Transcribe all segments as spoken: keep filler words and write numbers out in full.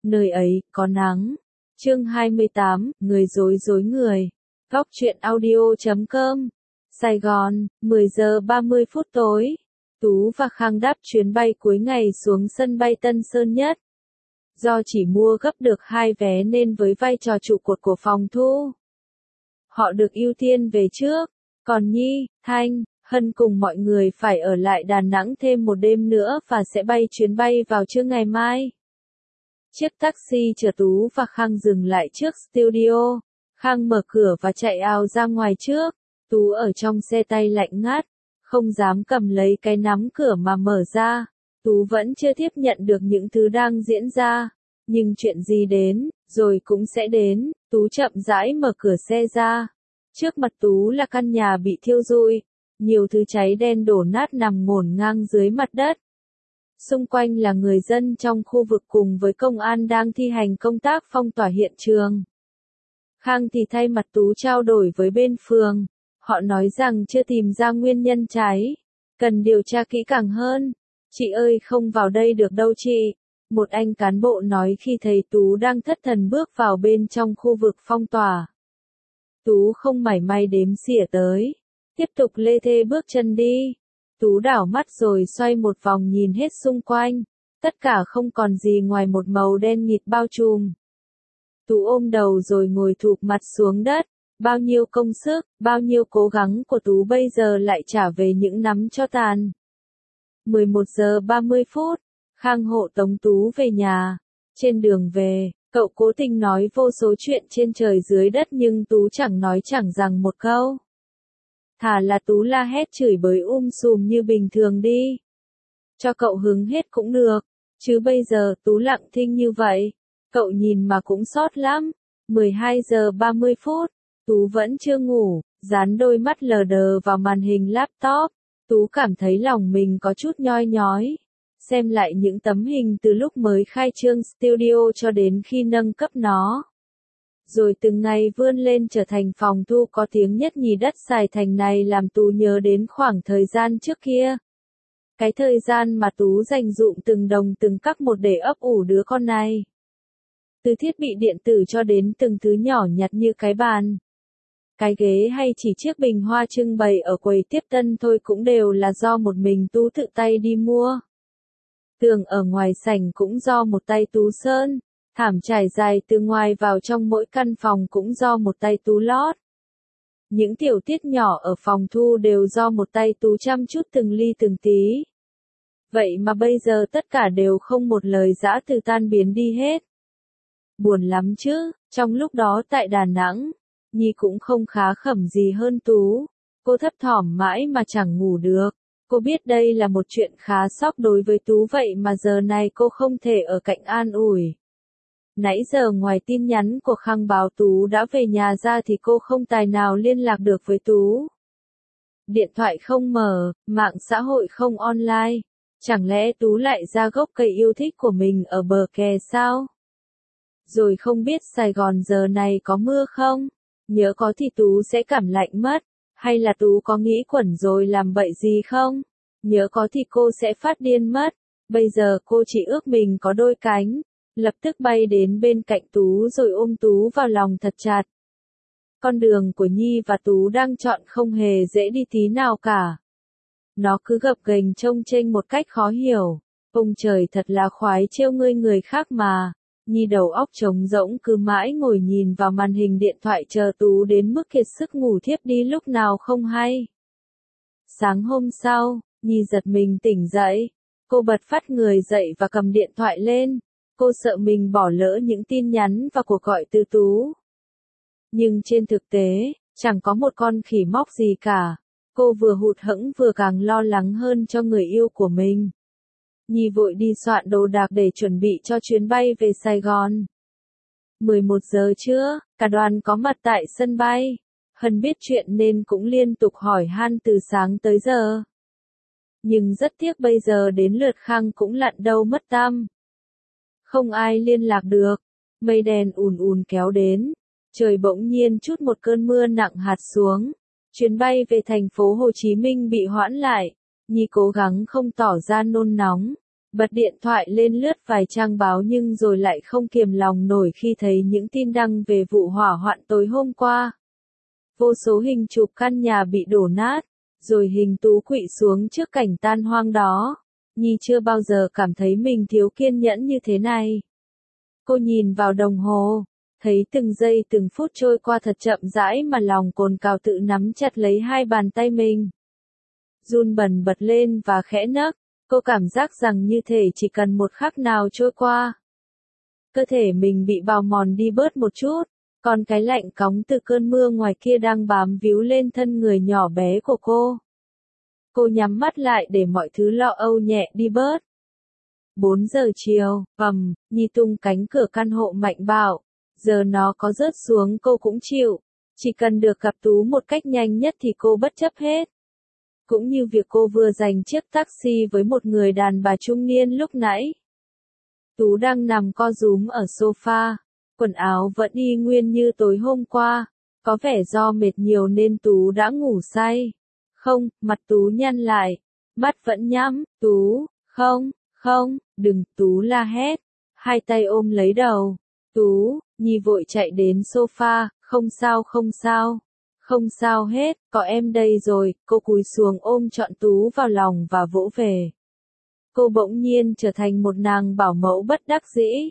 nơi ấy có nắng. Chương hai mươi tám, người dối dối người. Góc truyện audio chấm com. Sài Gòn, mười giờ ba mươi phút tối. Tú và Khang đáp chuyến bay cuối ngày xuống sân bay Tân Sơn Nhất. Do chỉ mua gấp được hai vé nên với vai trò trụ cột của phòng thu, họ được ưu tiên về trước. Còn Nhi, Thanh, Hân cùng mọi người phải ở lại Đà Nẵng thêm một đêm nữa và sẽ bay chuyến bay vào trưa ngày mai. Chiếc taxi chở Tú và Khang dừng lại trước studio. Khang mở cửa và chạy ào ra ngoài trước. Tú ở trong xe tay lạnh ngắt, không dám cầm lấy cái nắm cửa mà mở ra. Tú vẫn chưa tiếp nhận được những thứ đang diễn ra. Nhưng chuyện gì đến, rồi cũng sẽ đến. Tú chậm rãi mở cửa xe ra. Trước mặt Tú là căn nhà bị thiêu rụi. Nhiều thứ cháy đen đổ nát nằm ngổn ngang dưới mặt đất. Xung quanh là người dân trong khu vực cùng với công an đang thi hành công tác phong tỏa hiện trường. Khang thì thay mặt Tú trao đổi với bên phường. Họ nói rằng chưa tìm ra nguyên nhân cháy. Cần điều tra kỹ càng hơn. Chị ơi không vào đây được đâu chị. Một anh cán bộ nói khi thấy Tú đang thất thần bước vào bên trong khu vực phong tỏa. Tú không mảy may đếm xỉa tới. Tiếp tục lê thê bước chân đi. Tú đảo mắt rồi xoay một vòng nhìn hết xung quanh. Tất cả không còn gì ngoài một màu đen nghịt bao trùm. Tú ôm đầu rồi ngồi thụp mặt xuống đất. Bao nhiêu công sức, bao nhiêu cố gắng của Tú bây giờ lại trả về những nắm tro tàn. mười một giờ ba mươi phút, Khang hộ tống Tú về nhà. Trên đường về, cậu cố tình nói vô số chuyện trên trời dưới đất nhưng Tú chẳng nói chẳng rằng một câu. Thà là Tú la hét chửi bới um sùm như bình thường đi. Cho cậu hứng hết cũng được. Chứ bây giờ Tú lặng thinh như vậy. Cậu nhìn mà cũng xót lắm. mười hai giờ ba mươi phút. Tú vẫn chưa ngủ. Dán đôi mắt lờ đờ vào màn hình laptop. Tú cảm thấy lòng mình có chút nhoi nhói. Xem lại những tấm hình từ lúc mới khai trương studio cho đến khi nâng cấp nó. Rồi từng ngày vươn lên trở thành phòng thu có tiếng nhất nhì đất Sài Thành này làm Tú nhớ đến khoảng thời gian trước kia. Cái thời gian mà Tú dành dụm từng đồng từng cắc một để ấp ủ đứa con này. Từ thiết bị điện tử cho đến từng thứ nhỏ nhặt như cái bàn, cái ghế hay chỉ chiếc bình hoa trưng bày ở quầy tiếp tân thôi cũng đều là do một mình Tú tự tay đi mua. Tường ở ngoài sảnh cũng do một tay Tú sơn. Thảm trải dài từ ngoài vào trong mỗi căn phòng cũng do một tay Tú lót. Những tiểu tiết nhỏ ở phòng thu đều do một tay Tú chăm chút từng ly từng tí. Vậy mà bây giờ tất cả đều không một lời giã từ tan biến đi hết. Buồn lắm chứ, trong lúc đó tại Đà Nẵng, Nhi cũng không khá khẩm gì hơn Tú. Cô thấp thỏm mãi mà chẳng ngủ được. Cô biết đây là một chuyện khá sốc đối với Tú vậy mà giờ này cô không thể ở cạnh an ủi. Nãy giờ ngoài tin nhắn của Khang báo Tú đã về nhà ra thì cô không tài nào liên lạc được với Tú. Điện thoại không mở, mạng xã hội không online. Chẳng lẽ Tú lại ra gốc cây yêu thích của mình ở bờ kè sao? Rồi không biết Sài Gòn giờ này có mưa không? Nhớ có thì Tú sẽ cảm lạnh mất. Hay là Tú có nghĩ quẩn rồi làm bậy gì không? Nhớ có thì cô sẽ phát điên mất. Bây giờ cô chỉ ước mình có đôi cánh. Lập tức bay đến bên cạnh Tú rồi ôm Tú vào lòng thật chặt. Con đường của Nhi và Tú đang chọn không hề dễ đi tí nào cả. Nó cứ gập ghềnh trông chênh một cách khó hiểu. Ông trời thật là khoái trêu ngươi người khác mà. Nhi đầu óc trống rỗng cứ mãi ngồi nhìn vào màn hình điện thoại chờ Tú đến mức kiệt sức ngủ thiếp đi lúc nào không hay. Sáng hôm sau, Nhi giật mình tỉnh dậy. Cô bật phát người dậy và cầm điện thoại lên. Cô sợ mình bỏ lỡ những tin nhắn và cuộc gọi từ Tú. Nhưng trên thực tế, chẳng có một con khỉ móc gì cả. Cô vừa hụt hẫng vừa càng lo lắng hơn cho người yêu của mình. Nhi vội đi soạn đồ đạc để chuẩn bị cho chuyến bay về Sài Gòn. mười một giờ trưa, cả đoàn có mặt tại sân bay. Hân biết chuyện nên cũng liên tục hỏi han từ sáng tới giờ. Nhưng rất tiếc bây giờ đến lượt Khang cũng lặn đâu mất tăm. Không ai liên lạc được. Mây đen ùn ùn kéo đến. Trời bỗng nhiên trút một cơn mưa nặng hạt xuống. Chuyến bay về thành phố Hồ Chí Minh bị hoãn lại. Nhi cố gắng không tỏ ra nôn nóng. Bật điện thoại lên lướt vài trang báo nhưng rồi lại không kiềm lòng nổi khi thấy những tin đăng về vụ hỏa hoạn tối hôm qua. Vô số hình chụp căn nhà bị đổ nát, rồi hình Tú quỵ xuống trước cảnh tan hoang đó. Nhi chưa bao giờ cảm thấy mình thiếu kiên nhẫn như thế này. Cô nhìn vào đồng hồ, thấy từng giây từng phút trôi qua thật chậm rãi mà lòng cồn cào tự nắm chặt lấy hai bàn tay mình. Run bần bật lên và khẽ nấc, cô cảm giác rằng như thể chỉ cần một khắc nào trôi qua, cơ thể mình bị bào mòn đi bớt một chút, còn cái lạnh cóng từ cơn mưa ngoài kia đang bám víu lên thân người nhỏ bé của cô. Cô nhắm mắt lại để mọi thứ lo âu nhẹ đi bớt. bốn giờ chiều, ầm, Nhi tung cánh cửa căn hộ mạnh bạo. Giờ nó có rớt xuống cô cũng chịu. Chỉ cần được gặp Tú một cách nhanh nhất thì cô bất chấp hết. Cũng như việc cô vừa giành chiếc taxi với một người đàn bà trung niên lúc nãy. Tú đang nằm co rúm ở sofa. Quần áo vẫn y nguyên như tối hôm qua. Có vẻ do mệt nhiều nên Tú đã ngủ say. Không, mặt Tú nhăn lại. Mắt vẫn nhắm. Tú, không, không, đừng, Tú la hét. Hai tay ôm lấy đầu. Tú, Nhi vội chạy đến sofa, không sao không sao. Không sao hết, có em đây rồi, cô cúi xuống ôm trọn Tú vào lòng và vỗ về. Cô bỗng nhiên trở thành một nàng bảo mẫu bất đắc dĩ.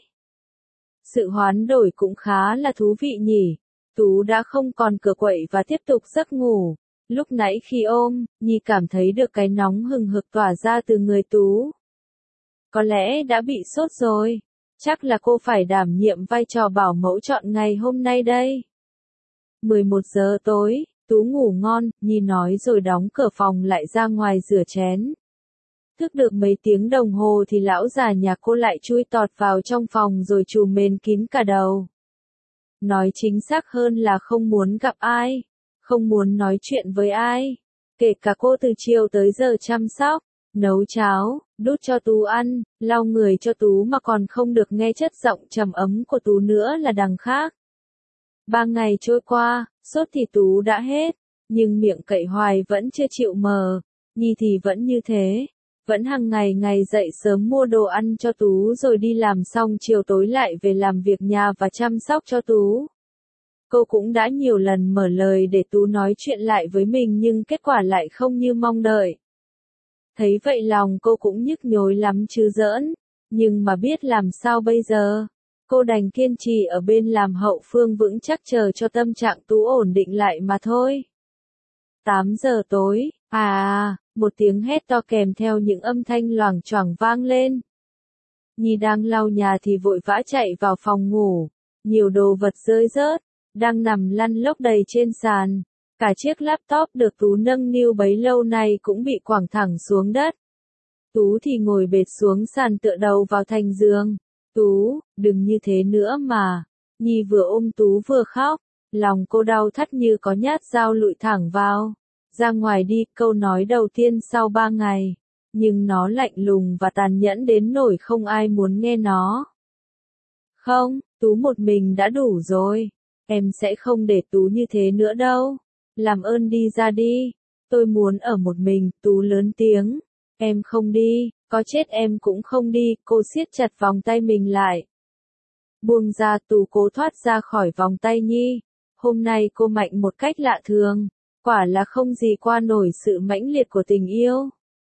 Sự hoán đổi cũng khá là thú vị nhỉ. Tú đã không còn cựa quậy và tiếp tục giấc ngủ. Lúc nãy khi ôm, Nhi cảm thấy được cái nóng hừng hực tỏa ra từ người Tú. Có lẽ đã bị sốt rồi. Chắc là cô phải đảm nhiệm vai trò bảo mẫu trọn ngày hôm nay đây. mười một giờ tối, Tú ngủ ngon, Nhi nói rồi đóng cửa phòng lại ra ngoài rửa chén. Thức được mấy tiếng đồng hồ thì lão già nhà cô lại chui tọt vào trong phòng rồi trùm mền kín cả đầu. Nói chính xác hơn là không muốn gặp ai, không muốn nói chuyện với ai. Kể cả cô từ chiều tới giờ chăm sóc, nấu cháo, đút cho Tú ăn, lau người cho Tú mà còn không được nghe chất giọng trầm ấm của Tú nữa là đằng khác. Ba ngày trôi qua, sốt thì Tú đã hết, nhưng miệng cậy hoài vẫn chưa chịu mờ. Nhi thì vẫn như thế, vẫn hàng ngày ngày dậy sớm mua đồ ăn cho Tú rồi đi làm xong chiều tối lại về làm việc nhà và chăm sóc cho Tú. Cô cũng đã nhiều lần mở lời để Tú nói chuyện lại với mình nhưng kết quả lại không như mong đợi. Thấy vậy lòng cô cũng nhức nhối lắm chứ giỡn, nhưng mà biết làm sao bây giờ. Cô đành kiên trì ở bên làm hậu phương vững chắc chờ cho tâm trạng Tú ổn định lại mà thôi. tám giờ tối, à, một tiếng hét to kèm theo những âm thanh loảng choảng vang lên. Nhi đang lau nhà thì vội vã chạy vào phòng ngủ, nhiều đồ vật rơi rớt, đang nằm lăn lóc đầy trên sàn. Cả chiếc laptop được Tú nâng niu bấy lâu nay cũng bị quẳng thẳng xuống đất. Tú thì ngồi bệt xuống sàn tựa đầu vào thành giường. Tú, đừng như thế nữa mà. Nhi vừa ôm Tú vừa khóc, lòng cô đau thắt như có nhát dao lụi thẳng vào. Ra ngoài đi, câu nói đầu tiên sau ba ngày. Nhưng nó lạnh lùng và tàn nhẫn đến nỗi không ai muốn nghe nó. Không, Tú một mình đã đủ rồi. Em sẽ không để Tú như thế nữa đâu. Làm ơn đi ra đi. Tôi muốn ở một mình, Tú lớn tiếng. Em không đi, có chết em cũng không đi, cô siết chặt vòng tay mình lại. Buông ra, Tú cố thoát ra khỏi vòng tay Nhi. Hôm nay cô mạnh một cách lạ thường. Quả là không gì qua nổi sự mãnh liệt của tình yêu.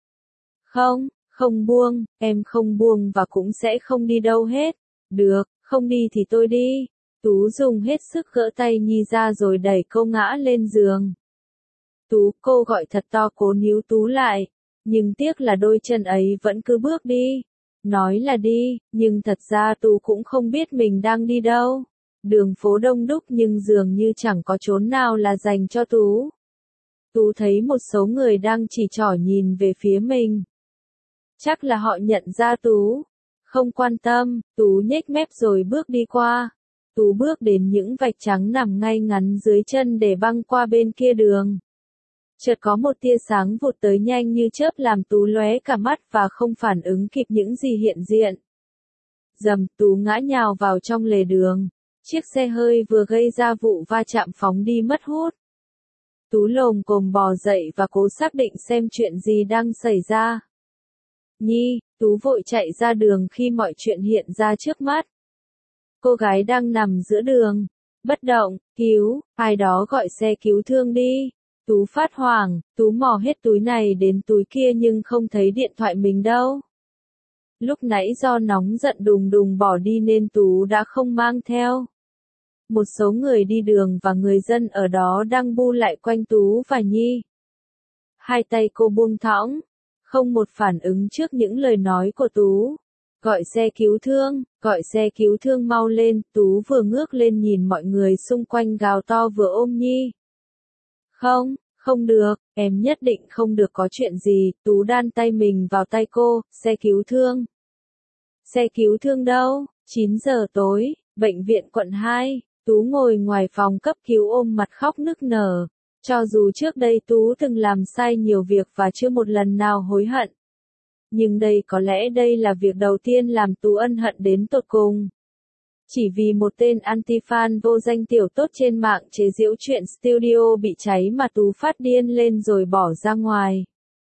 Không, không buông, em không buông và cũng sẽ không đi đâu hết. Được, không đi thì tôi đi. Tú dùng hết sức gỡ tay Nhi ra rồi đẩy cô ngã lên giường. Tú, cô gọi thật to cố níu Tú lại. Nhưng tiếc là đôi chân ấy vẫn cứ bước đi. Nói là đi, nhưng thật ra Tú cũng không biết mình đang đi đâu. Đường phố đông đúc nhưng dường như chẳng có chốn nào là dành cho Tú. Tú thấy một số người đang chỉ trỏ nhìn về phía mình. Chắc là họ nhận ra Tú. Không quan tâm, Tú nhếch mép rồi bước đi qua. Tú bước đến những vạch trắng nằm ngay ngắn dưới chân để băng qua bên kia đường. Chợt có một tia sáng vụt tới nhanh như chớp làm Tú lóe cả mắt và không phản ứng kịp những gì hiện diện. Dầm, Tú ngã nhào vào trong lề đường. Chiếc xe hơi vừa gây ra vụ va chạm phóng đi mất hút. Tú lồm cồm bò dậy và cố xác định xem chuyện gì đang xảy ra. Nhi, Tú vội chạy ra đường khi mọi chuyện hiện ra trước mắt. Cô gái đang nằm giữa đường, bất động, cứu, ai đó gọi xe cứu thương đi. Tú phát hoảng, Tú mò hết túi này đến túi kia nhưng không thấy điện thoại mình đâu. Lúc nãy do nóng giận đùng đùng bỏ đi nên Tú đã không mang theo. Một số người đi đường và người dân ở đó đang bu lại quanh Tú và Nhi. Hai tay cô buông thõng, không một phản ứng trước những lời nói của Tú. Gọi xe cứu thương, gọi xe cứu thương mau lên, Tú vừa ngước lên nhìn mọi người xung quanh gào to vừa ôm Nhi. Không, không được, em nhất định không được có chuyện gì, Tú đan tay mình vào tay cô, xe cứu thương. Xe cứu thương đâu? chín giờ tối, bệnh viện quận hai, Tú ngồi ngoài phòng cấp cứu ôm mặt khóc nức nở. Cho dù trước đây Tú từng làm sai nhiều việc và chưa một lần nào hối hận. Nhưng đây có lẽ đây là việc đầu tiên làm Tú ân hận đến tột cùng. Chỉ vì một tên anti-fan vô danh tiểu tốt trên mạng chế giễu chuyện studio bị cháy mà Tú phát điên lên rồi bỏ ra ngoài.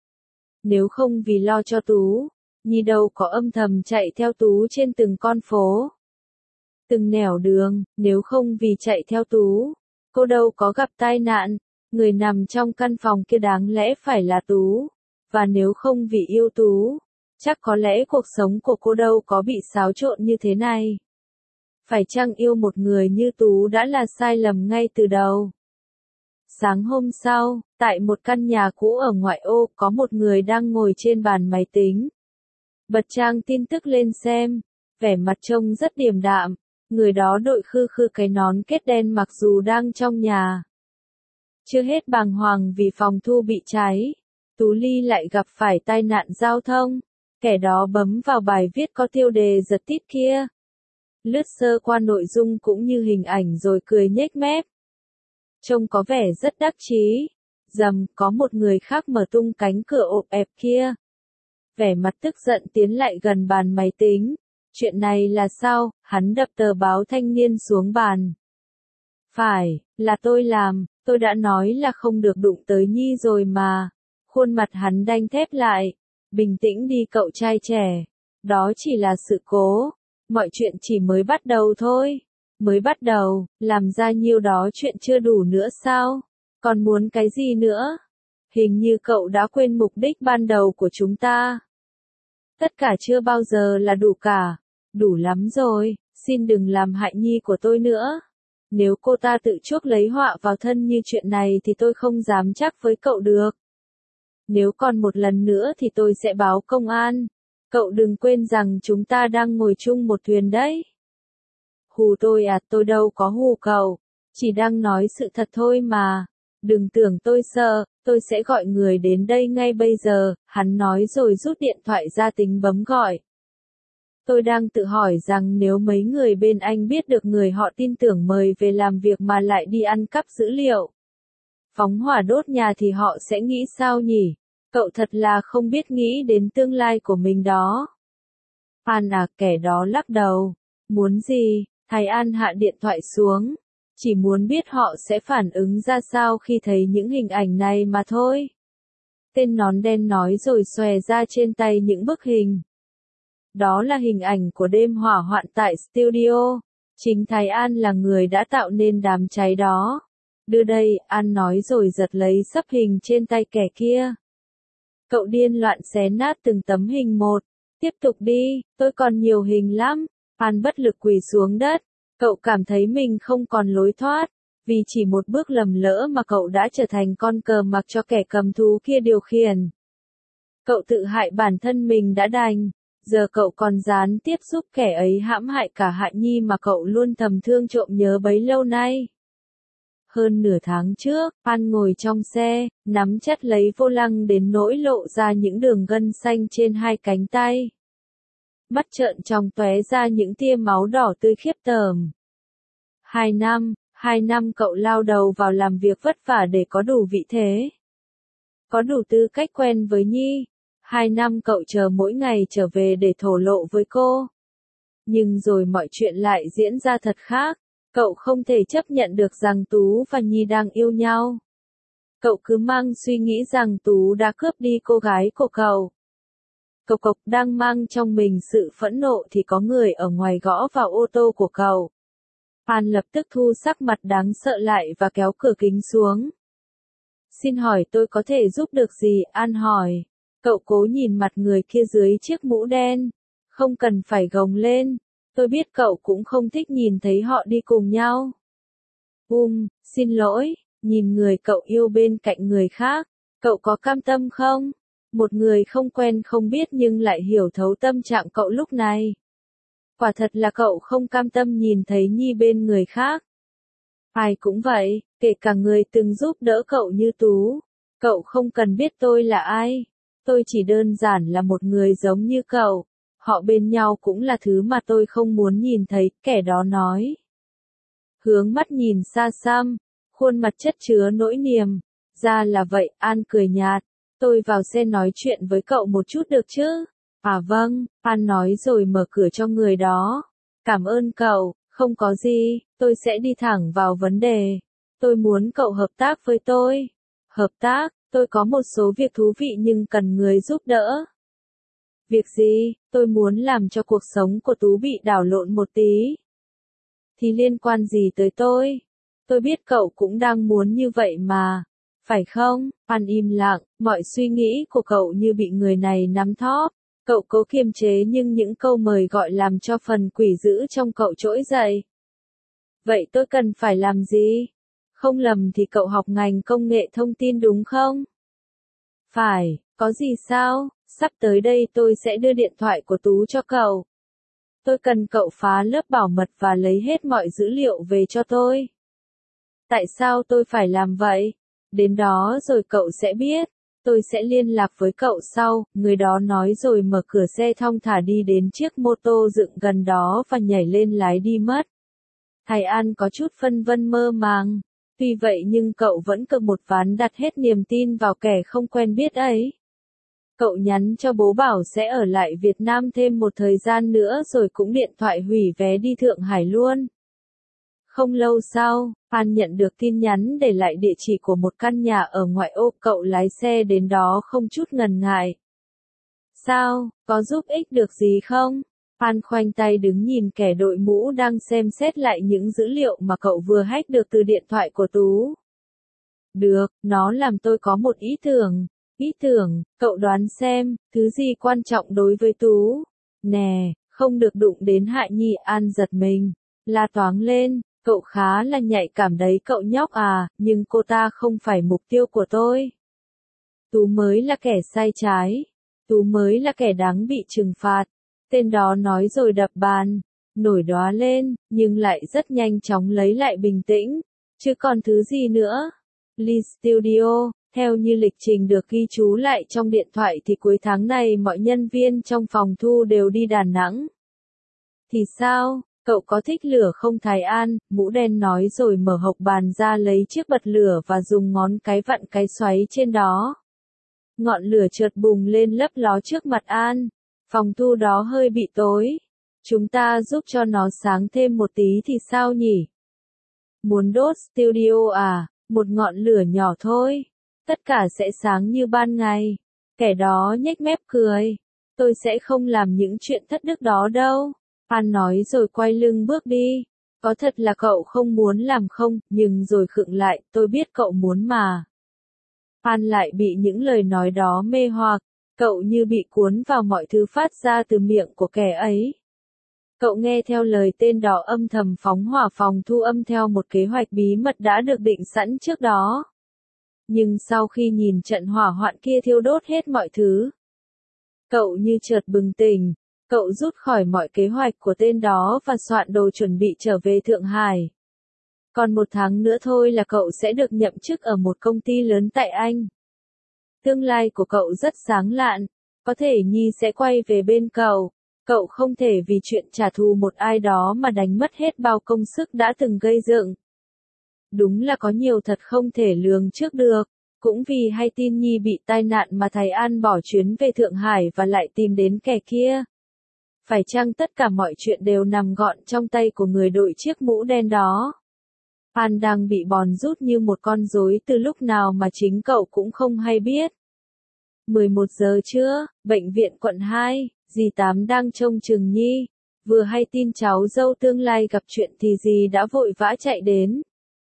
Nếu không vì lo cho Tú, Nhi đâu có âm thầm chạy theo Tú trên từng con phố, từng nẻo đường, nếu không vì chạy theo Tú, cô đâu có gặp tai nạn, người nằm trong căn phòng kia đáng lẽ phải là Tú, và nếu không vì yêu Tú, chắc có lẽ cuộc sống của cô đâu có bị xáo trộn như thế này. Phải chăng yêu một người như Tú đã là sai lầm ngay từ đầu? Sáng hôm sau, tại một căn nhà cũ ở ngoại ô, có một người đang ngồi trên bàn máy tính. Bật trang tin tức lên xem, vẻ mặt trông rất điềm đạm, người đó đội khư khư cái nón kết đen mặc dù đang trong nhà. Chưa hết bàng hoàng vì phòng thu bị cháy, Tú Ly lại gặp phải tai nạn giao thông, kẻ đó bấm vào bài viết có tiêu đề giật tít kia. Lướt sơ qua nội dung cũng như hình ảnh rồi cười nhếch mép. Trông có vẻ rất đắc chí. Dầm, có một người khác mở tung cánh cửa ộp ẹp kia. Vẻ mặt tức giận tiến lại gần bàn máy tính. Chuyện này là sao? Hắn đập tờ báo Thanh niên xuống bàn. Phải, là tôi làm, tôi đã nói là không được đụng tới Nhi rồi mà. Khuôn mặt hắn đanh thép lại. Bình tĩnh đi cậu trai trẻ. Đó chỉ là sự cố. Mọi chuyện chỉ mới bắt đầu thôi. Mới bắt đầu, làm ra nhiêu đó chuyện chưa đủ nữa sao? Còn muốn cái gì nữa? Hình như cậu đã quên mục đích ban đầu của chúng ta. Tất cả chưa bao giờ là đủ cả. Đủ lắm rồi, xin đừng làm hại Nhi của tôi nữa. Nếu cô ta tự chuốc lấy họa vào thân như chuyện này thì tôi không dám chắc với cậu được. Nếu còn một lần nữa thì tôi sẽ báo công an. Cậu đừng quên rằng chúng ta đang ngồi chung một thuyền đấy. Hù tôi à, tôi đâu có hù cậu. Chỉ đang nói sự thật thôi mà. Đừng tưởng tôi sợ, tôi sẽ gọi người đến đây ngay bây giờ, hắn nói rồi rút điện thoại ra tính bấm gọi. Tôi đang tự hỏi rằng nếu mấy người bên anh biết được người họ tin tưởng mời về làm việc mà lại đi ăn cắp dữ liệu, phóng hỏa đốt nhà thì họ sẽ nghĩ sao nhỉ? Cậu thật là không biết nghĩ đến tương lai của mình đó. An à, kẻ đó lắc đầu. Muốn gì? Thái An hạ điện thoại xuống. Chỉ muốn biết họ sẽ phản ứng ra sao khi thấy những hình ảnh này mà thôi. Tên nón đen nói rồi xòe ra trên tay những bức hình. Đó là hình ảnh của đêm hỏa hoạn tại studio. Chính Thái An là người đã tạo nên đám cháy đó. Đưa đây, An nói rồi giật lấy sấp hình trên tay kẻ kia. Cậu điên loạn xé nát từng tấm hình một. Tiếp tục đi, tôi còn nhiều hình lắm. An bất lực quỳ xuống đất. Cậu cảm thấy mình không còn lối thoát. Vì chỉ một bước lầm lỡ mà cậu đã trở thành con cờ mặc cho kẻ cầm thú kia điều khiển. Cậu tự hại bản thân mình đã đành. Giờ cậu còn gián tiếp giúp kẻ ấy hãm hại cả Hạ Nhi mà cậu luôn thầm thương trộm nhớ bấy lâu nay. Hơn nửa tháng trước, An ngồi trong xe, nắm chặt lấy vô lăng đến nỗi lộ ra những đường gân xanh trên hai cánh tay. Mắt trợn tròng tóe ra những tia máu đỏ tươi khiếp tởm. Hai năm, hai năm cậu lao đầu vào làm việc vất vả để có đủ vị thế. Có đủ tư cách quen với Nhi. Hai năm cậu chờ mỗi ngày trở về để thổ lộ với cô. Nhưng rồi mọi chuyện lại diễn ra thật khác. Cậu không thể chấp nhận được rằng Tú và Nhi đang yêu nhau. Cậu cứ mang suy nghĩ rằng Tú đã cướp đi cô gái của cậu. Cộc cộc đang mang trong mình sự phẫn nộ thì có người ở ngoài gõ vào ô tô của cậu. An lập tức thu sắc mặt đáng sợ lại và kéo cửa kính xuống. Xin hỏi tôi có thể giúp được gì? An hỏi. Cậu cố nhìn mặt người kia dưới chiếc mũ đen. Không cần phải gồng lên. Tôi biết cậu cũng không thích nhìn thấy họ đi cùng nhau. Um, xin lỗi, nhìn người cậu yêu bên cạnh người khác. Cậu có cam tâm không? Một người không quen không biết nhưng lại hiểu thấu tâm trạng cậu lúc này. Quả thật là cậu không cam tâm nhìn thấy Nhi bên người khác. Ai cũng vậy, kể cả người từng giúp đỡ cậu như Tú. Cậu không cần biết tôi là ai. Tôi chỉ đơn giản là một người giống như cậu. Họ bên nhau cũng là thứ mà tôi không muốn nhìn thấy, kẻ đó nói. Hướng mắt nhìn xa xăm, khuôn mặt chất chứa nỗi niềm. Ra là vậy, An cười nhạt. Tôi vào xe nói chuyện với cậu một chút được chứ? À vâng, An nói rồi mở cửa cho người đó. Cảm ơn cậu, không có gì, tôi sẽ đi thẳng vào vấn đề. Tôi muốn cậu hợp tác với tôi. Hợp tác, tôi có một số việc thú vị nhưng cần người giúp đỡ. Việc gì? Tôi muốn làm cho cuộc sống của Tú bị đảo lộn một tí. Thì liên quan gì tới tôi? Tôi biết cậu cũng đang muốn như vậy mà. Phải không? An im lặng, mọi suy nghĩ của cậu như bị người này nắm thóp. Cậu cố kiềm chế nhưng những câu mời gọi làm cho phần quỷ dữ trong cậu trỗi dậy. Vậy tôi cần phải làm gì? Không lầm thì cậu học ngành công nghệ thông tin đúng không? Phải, có gì sao? Sắp tới đây tôi sẽ đưa điện thoại của Tú cho cậu. Tôi cần cậu phá lớp bảo mật và lấy hết mọi dữ liệu về cho tôi. Tại sao tôi phải làm vậy? Đến đó rồi cậu sẽ biết. Tôi sẽ liên lạc với cậu sau, người đó nói rồi mở cửa xe thong thả đi đến chiếc mô tô dựng gần đó và nhảy lên lái đi mất. Thầy An có chút phân vân mơ màng. Tuy vậy nhưng cậu vẫn cực một ván đặt hết niềm tin vào kẻ không quen biết ấy. Cậu nhắn cho bố bảo sẽ ở lại Việt Nam thêm một thời gian nữa rồi cũng điện thoại hủy vé đi Thượng Hải luôn. Không lâu sau, An nhận được tin nhắn để lại địa chỉ của một căn nhà ở ngoại ô, cậu lái xe đến đó không chút ngần ngại. Sao, có giúp ích được gì không? An khoanh tay đứng nhìn kẻ đội mũ đang xem xét lại những dữ liệu mà cậu vừa hack được từ điện thoại của Tú. Được, nó làm tôi có một ý tưởng. Ý tưởng, cậu đoán xem, thứ gì quan trọng đối với Tú? Nè, không được đụng đến Hại Nhi. An giật mình, la toáng lên, cậu khá là nhạy cảm đấy cậu nhóc à, nhưng cô ta không phải mục tiêu của tôi. Tú mới là kẻ sai trái. Tú mới là kẻ đáng bị trừng phạt. Tên đó nói rồi đập bàn, nổi đóa lên, nhưng lại rất nhanh chóng lấy lại bình tĩnh. Chứ còn thứ gì nữa? Lee Studio. Theo như lịch trình được ghi chú lại trong điện thoại thì cuối tháng này mọi nhân viên trong phòng thu đều đi Đà Nẵng. Thì sao, cậu có thích lửa không Thái An? Mũ đen nói rồi mở hộc bàn ra lấy chiếc bật lửa và dùng ngón cái vặn cái xoáy trên đó. Ngọn lửa chợt bùng lên lấp ló trước mặt An. Phòng thu đó hơi bị tối. Chúng ta giúp cho nó sáng thêm một tí thì sao nhỉ? Muốn đốt studio à? Một ngọn lửa nhỏ thôi. Tất cả sẽ sáng như ban ngày. Kẻ đó nhếch mép cười. Tôi sẽ không làm những chuyện thất đức đó đâu. An nói rồi quay lưng bước đi. Có thật là cậu không muốn làm không, nhưng rồi khựng lại, tôi biết cậu muốn mà. An lại bị những lời nói đó mê hoặc. Cậu như bị cuốn vào mọi thứ phát ra từ miệng của kẻ ấy. Cậu nghe theo lời tên đó âm thầm phóng hỏa phòng thu âm theo một kế hoạch bí mật đã được định sẵn trước đó. Nhưng sau khi nhìn trận hỏa hoạn kia thiêu đốt hết mọi thứ, cậu như chợt bừng tỉnh. Cậu rút khỏi mọi kế hoạch của tên đó và soạn đồ chuẩn bị trở về Thượng Hải. Còn một tháng nữa thôi là cậu sẽ được nhậm chức ở một công ty lớn tại Anh. Tương lai của cậu rất sáng lạn. Có thể Nhi sẽ quay về bên cậu. Cậu không thể vì chuyện trả thù một ai đó mà đánh mất hết bao công sức đã từng gây dựng. Đúng là có nhiều thật không thể lường trước được. Cũng vì hay tin Nhi bị tai nạn mà thầy An bỏ chuyến về Thượng Hải và lại tìm đến kẻ kia. Phải chăng tất cả mọi chuyện đều nằm gọn trong tay của người đội chiếc mũ đen đó? An đang bị bòn rút như một con rối từ lúc nào mà chính cậu cũng không hay biết. mười một giờ trưa, bệnh viện quận hai, dì Tám đang trông chừng Nhi. Vừa hay tin cháu dâu tương lai gặp chuyện thì dì đã vội vã chạy đến.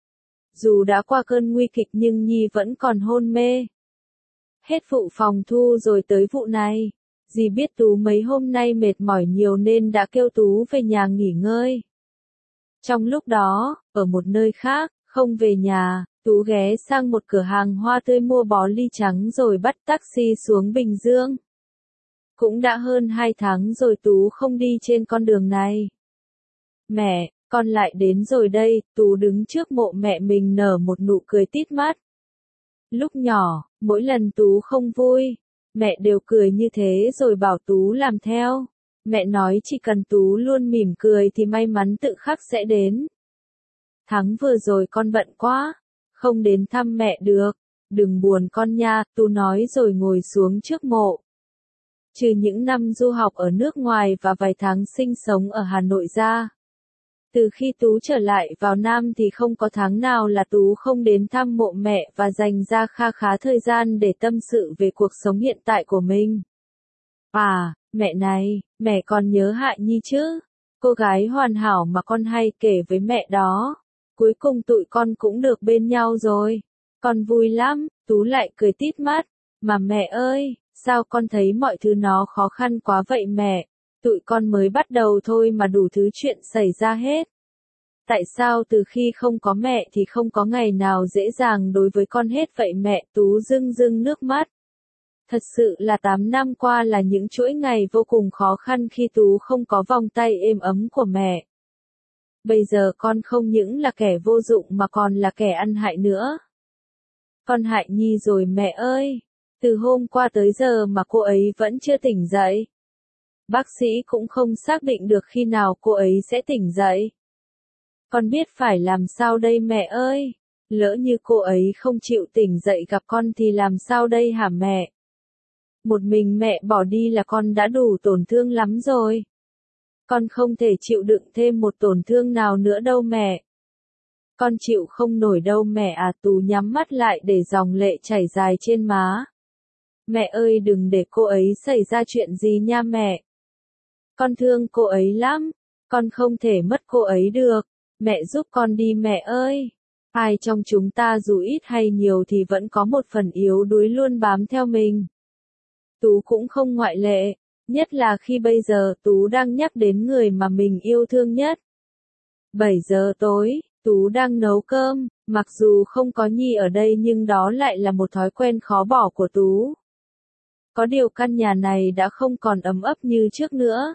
Dù đã qua cơn nguy kịch nhưng Nhi vẫn còn hôn mê. Hết vụ phòng Thu rồi tới vụ này. Dì biết Tú mấy hôm nay mệt mỏi nhiều nên đã kêu Tú về nhà nghỉ ngơi. Trong lúc đó, ở một nơi khác, không về nhà, Tú ghé sang một cửa hàng hoa tươi mua bó ly trắng rồi bắt taxi xuống Bình Dương. Cũng đã hơn hai tháng rồi Tú không đi trên con đường này. Mẹ, con lại đến rồi đây, Tú đứng trước mộ mẹ mình nở một nụ cười tít mắt. Lúc nhỏ, mỗi lần Tú không vui, mẹ đều cười như thế rồi bảo Tú làm theo. Mẹ nói chỉ cần Tú luôn mỉm cười thì may mắn tự khắc sẽ đến. Tháng vừa rồi con bận quá, không đến thăm mẹ được. Đừng buồn con nha, Tú nói rồi ngồi xuống trước mộ. Trừ những năm du học ở nước ngoài và vài tháng sinh sống ở Hà Nội ra. Từ khi Tú trở lại vào Nam thì không có tháng nào là Tú không đến thăm mộ mẹ và dành ra kha khá thời gian để tâm sự về cuộc sống hiện tại của mình. À, mẹ này, mẹ còn nhớ Hạ Nhi chứ? Cô gái hoàn hảo mà con hay kể với mẹ đó. Cuối cùng tụi con cũng được bên nhau rồi. Con vui lắm, Tú lại cười tít mắt. Mà mẹ ơi, sao con thấy mọi thứ nó khó khăn quá vậy mẹ? Tụi con mới bắt đầu thôi mà đủ thứ chuyện xảy ra hết. Tại sao từ khi không có mẹ thì không có ngày nào dễ dàng đối với con hết vậy mẹ? Tú rưng rưng nước mắt. Thật sự là tám năm qua là những chuỗi ngày vô cùng khó khăn khi Tú không có vòng tay êm ấm của mẹ. Bây giờ con không những là kẻ vô dụng mà còn là kẻ ăn hại nữa. Con hại Nhi rồi mẹ ơi. Từ hôm qua tới giờ mà cô ấy vẫn chưa tỉnh dậy. Bác sĩ cũng không xác định được khi nào cô ấy sẽ tỉnh dậy. Con biết phải làm sao đây mẹ ơi? Lỡ như cô ấy không chịu tỉnh dậy gặp con thì làm sao đây hả mẹ? Một mình mẹ bỏ đi là con đã đủ tổn thương lắm rồi. Con không thể chịu đựng thêm một tổn thương nào nữa đâu mẹ. Con chịu không nổi đâu mẹ à. Tú nhắm mắt lại để dòng lệ chảy dài trên má. Mẹ ơi đừng để cô ấy xảy ra chuyện gì nha mẹ. Con thương cô ấy lắm. Con không thể mất cô ấy được. Mẹ giúp con đi mẹ ơi. Ai trong chúng ta dù ít hay nhiều thì vẫn có một phần yếu đuối luôn bám theo mình. Tú cũng không ngoại lệ. Nhất là khi bây giờ Tú đang nhắc đến người mà mình yêu thương nhất. bảy giờ tối, Tú đang nấu cơm. Mặc dù không có Nhi ở đây nhưng đó lại là một thói quen khó bỏ của Tú. Có điều căn nhà này đã không còn ấm ấp như trước nữa.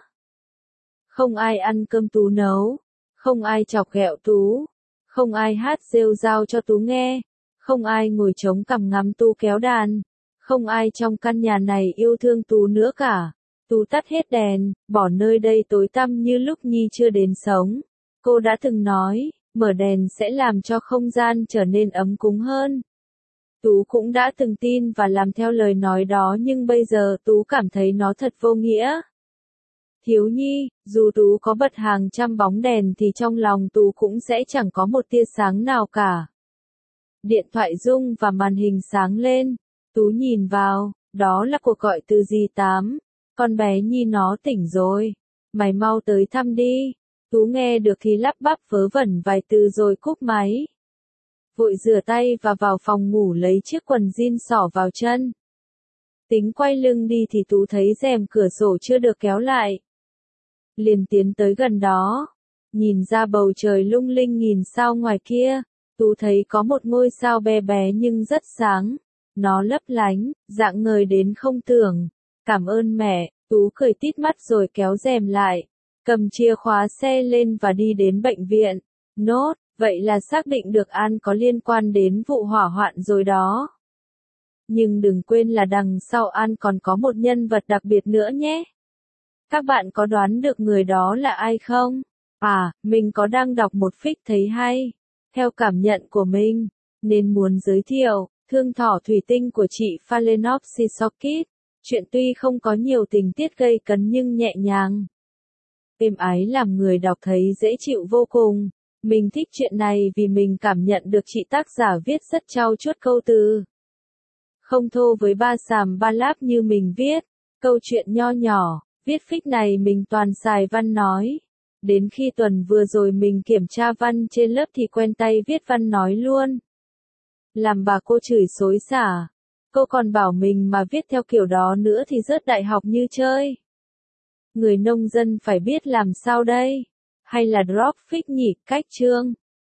Không ai ăn cơm Tú nấu. Không ai chọc ghẹo Tú. Không ai hát rêu rao cho Tú nghe. Không ai ngồi chống cằm ngắm Tú kéo đàn. Không ai trong căn nhà này yêu thương Tú nữa cả. Tú tắt hết đèn, bỏ nơi đây tối tăm như lúc Nhi chưa đến sống. Cô đã từng nói, mở đèn sẽ làm cho không gian trở nên ấm cúng hơn. Tú cũng đã từng tin và làm theo lời nói đó nhưng bây giờ Tú cảm thấy nó thật vô nghĩa. Thiếu Nhi, dù Tú có bật hàng trăm bóng đèn thì trong lòng Tú cũng sẽ chẳng có một tia sáng nào cả. Điện thoại rung và màn hình sáng lên. Tú nhìn vào, đó là cuộc gọi từ dì Tám. Con bé Nhi nó tỉnh rồi. Mày mau tới thăm đi. Tú nghe được thì lắp bắp vớ vẩn vài từ rồi cúp máy. Vội rửa tay và vào phòng ngủ lấy chiếc quần jean xỏ vào chân. Tính quay lưng đi thì Tú thấy rèm cửa sổ chưa được kéo lại. Liền tiến tới gần đó. Nhìn ra bầu trời lung linh nghìn sao ngoài kia. Tú thấy có một ngôi sao bé bé nhưng rất sáng. Nó lấp lánh, rạng ngời đến không tưởng. Cảm ơn mẹ. Tú cười tít mắt rồi kéo rèm lại. Cầm chìa khóa xe lên và đi đến bệnh viện. Nốt, vậy là xác định được An có liên quan đến vụ hỏa hoạn rồi đó. Nhưng đừng quên là đằng sau An còn có một nhân vật đặc biệt nữa nhé. Các bạn có đoán được người đó là ai không? À, mình có đang đọc một fic thấy hay. Theo cảm nhận của mình, nên muốn giới thiệu, Thương thỏ thủy tinh của chị Phalaenopsis Orchid. Chuyện tuy không có nhiều tình tiết gây cấn nhưng nhẹ nhàng. Êm ái làm người đọc thấy dễ chịu vô cùng. Mình thích chuyện này vì mình cảm nhận được chị tác giả viết rất trau chuốt câu từ. không thô với ba xàm ba láp như mình viết. Câu chuyện nho nhỏ, viết fic này mình toàn xài văn nói. Đến khi tuần vừa rồi mình kiểm tra văn trên lớp thì quen tay viết văn nói luôn. Làm bà cô chửi xối xả. Cô còn bảo mình mà viết theo kiểu đó nữa thì rớt đại học như chơi. Người nông dân phải biết làm sao đây? Hay là drop fic nhỉ? Cách chương